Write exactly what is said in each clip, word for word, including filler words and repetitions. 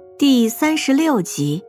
第三十六集。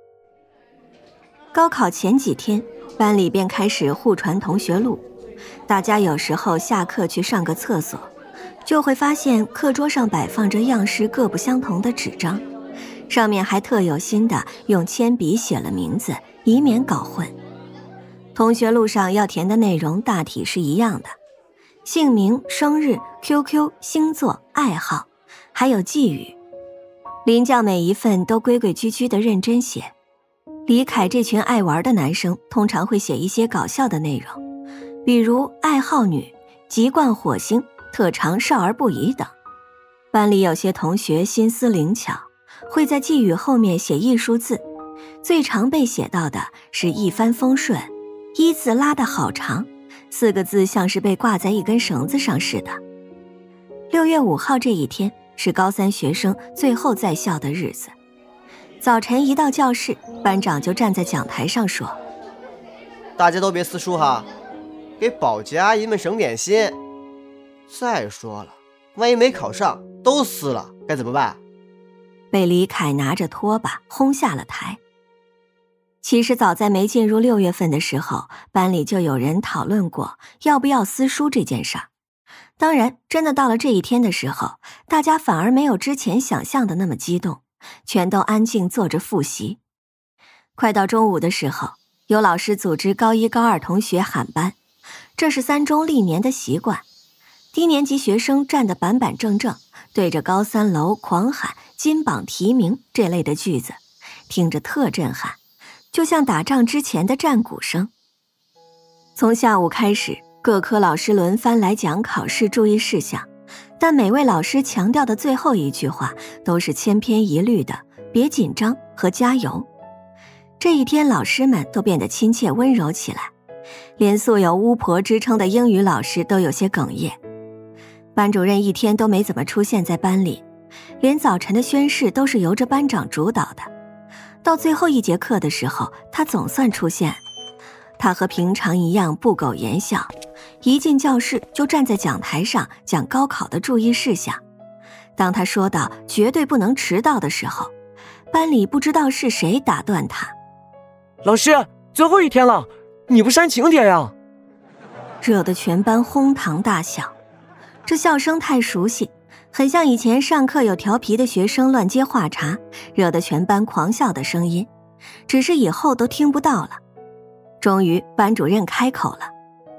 高考前几天，班里便开始互传同学录，大家有时候下课去上个厕所，就会发现课桌上摆放着样式各不相同的纸张，上面还特有心的用铅笔写了名字，以免搞混。同学录上要填的内容大体是一样的，姓名、生日、Q Q、星座、爱好，还有寄语。林将每一份都规规矩矩的认真写。李凯这群爱玩的男生通常会写一些搞笑的内容，比如爱好女、籍贯火星、特长少儿不宜等。班里有些同学心思灵巧，会在寄语后面写艺术字，最常被写到的是一帆风顺，一字拉得好长，四个字像是被挂在一根绳子上似的。六月五号这一天是高三学生最后在校的日子。早晨一到教室，班长就站在讲台上说： 大家都别撕书哈，给保洁阿姨们省点心。再说了，万一没考上都撕了该怎么办？ 被李凯拿着拖把轰下了台。其实早在没进入六月份的时候，班里就有人讨论过要不要撕书这件事儿。当然，真的到了这一天的时候，大家反而没有之前想象的那么激动，全都安静坐着复习。快到中午的时候，有老师组织高一高二同学喊班，这是三中历年的习惯。低年级学生站得板板正正，对着高三楼狂喊金榜题名这类的句子，听着特震撼，就像打仗之前的战鼓声。从下午开始，各科老师轮番来讲考试注意事项，但每位老师强调的最后一句话都是千篇一律的别紧张和加油。这一天老师们都变得亲切温柔起来，连素有巫婆之称的英语老师都有些哽咽。班主任一天都没怎么出现在班里，连早晨的宣誓都是由着班长主导的。到最后一节课的时候，他总算出现。他和平常一样不苟言笑，一进教室就站在讲台上讲高考的注意事项。当他说到绝对不能迟到的时候，班里不知道是谁打断他： 老师，最后一天了，你不煽情点呀？ 惹得全班哄堂大笑。这笑声太熟悉，很像以前上课有调皮的学生乱接话茬，惹得全班狂笑的声音，只是以后都听不到了。终于班主任开口了：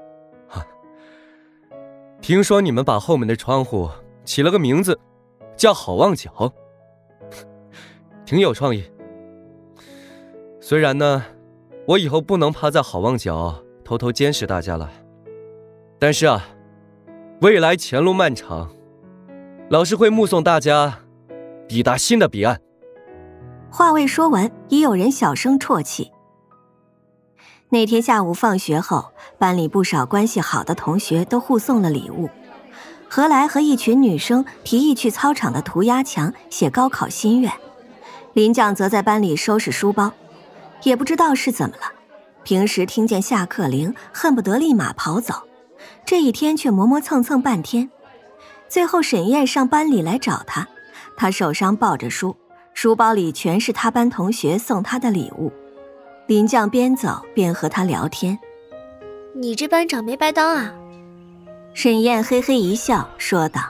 听说你们把后面的窗户起了个名字叫好望角，挺有创意。虽然呢我以后不能趴在好望角偷偷监视大家了，但是啊，未来前路漫长，老师会目送大家抵达新的彼岸。 话未说完，已有人小声啜泣。那天下午放学后，班里不少关系好的同学都互送了礼物。何来和一群女生提议去操场的涂鸦墙写高考心愿，林将则在班里收拾书包。也不知道是怎么了，平时听见下课铃恨不得立马跑走，这一天却磨磨蹭蹭半天。最后沈燕上班里来找他，他手上抱着书，书包里全是他班同学送他的礼物。林将边走边和他聊天： 你这班长没白当啊。 沈燕嘿嘿一笑说道：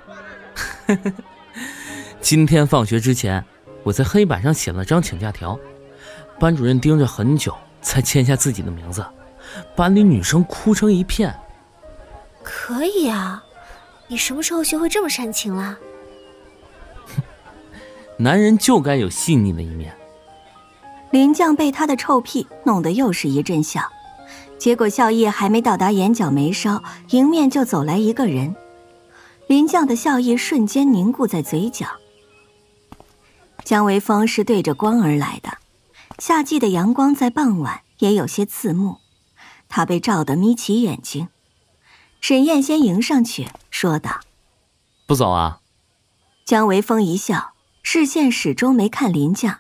今天放学之前，我在黑板上写了张请假条，班主任盯着很久才签下自己的名字，班里女生哭成一片。 可以啊，你什么时候学会这么煽情了？ 男人就该有细腻的一面。 林将被他的臭屁弄得又是一阵笑，结果笑意还没到达眼角眉梢，迎面就走来一个人。林将的笑意瞬间凝固在嘴角。姜维峰是对着光而来的，夏季的阳光在傍晚也有些刺目，他被照得眯起眼睛。沈燕先迎上去说道： 不走啊？ 姜维峰一笑，视线始终没看林将。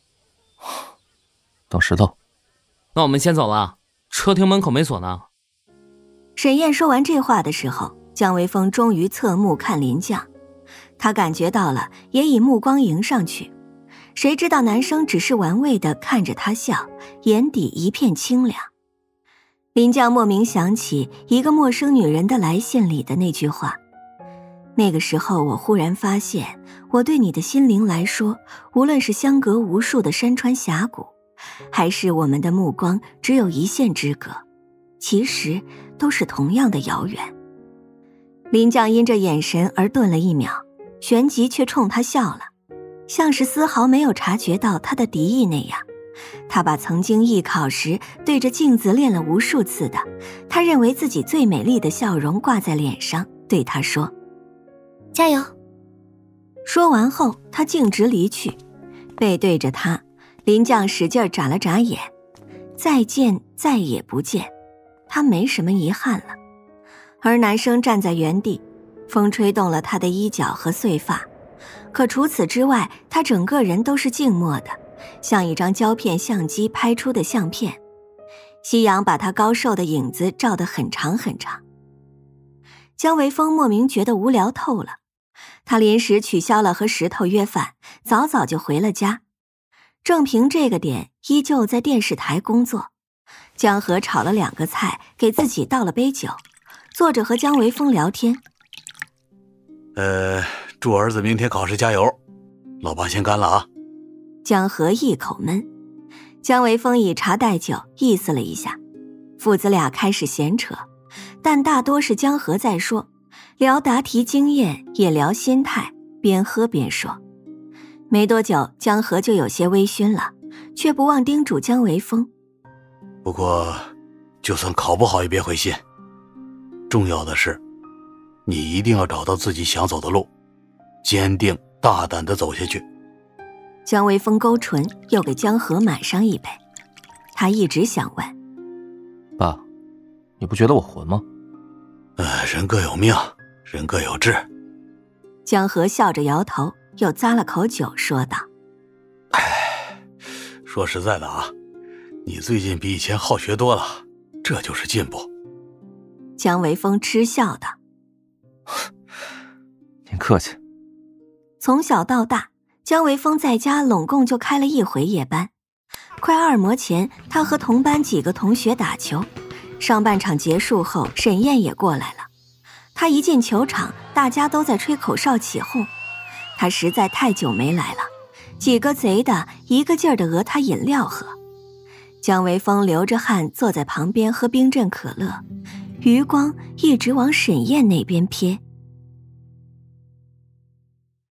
等石头。那我们先走了，车厅门口没锁呢。 沈燕说完这话的时候，姜维峰终于侧目看林将，他感觉到了，也以目光迎上去。 谁知道男生只是玩味地看着他笑，眼底一片清凉。林将莫名想起一个陌生女人的来信里的那句话，那个时候我忽然发现，我对你的心灵来说，无论是相隔无数的山川峡谷，还是我们的目光只有一线之隔，其实都是同样的遥远。林将因这眼神而顿了一秒，旋即却冲他笑了，像是丝毫没有察觉到他的敌意那样。他把曾经艺考时对着镜子练了无数次的他认为自己最美丽的笑容挂在脸上，对他说： 加油。 说完后他径直离去，背对着他，林将使劲眨了眨眼，再见再也不见，他没什么遗憾了。而男生站在原地，风吹动了他的衣角和碎发，可除此之外，他整个人都是静默的，像一张胶片相机拍出的相片。夕阳把他高瘦的影子照得很长很长。姜维峰莫名觉得无聊透了，他临时取消了和石头约饭，早早就回了家。郑平这个点依旧在电视台工作，江河炒了两个菜，给自己倒了杯酒，坐着和姜维峰聊天。 呃，祝儿子明天考试加油，老爸先干了啊。 江河一口闷，姜维峰以茶代酒，意思了一下，父子俩开始闲扯，但大多是江河在说，聊答题经验，也聊心态，边喝边说。没多久，江河就有些微醺了，却不忘叮嘱姜维峰： 不过就算考不好也别灰心，重要的是你一定要找到自己想走的路，坚定大胆地走下去。 姜维峰勾唇，又给江河满上一杯。他一直想问： 爸，你不觉得我混吗？ 呃，人各有命，人各有志。 江河笑着摇头，又咂了口酒，说道： 唉，说实在的啊，你最近比以前好学多了，这就是进步。 姜维峰嗤笑道： 您客气。 从小到大，姜维峰在家拢共就开了一回夜班。快二模前，他和同班几个同学打球，上半场结束后，沈燕也过来了。他一进球场，大家都在吹口哨起哄。他实在太久没来了，几个贼的一个劲儿地讹他饮料喝。姜维峰流着汗坐在旁边喝冰镇可乐，余光一直往沈燕那边瞥。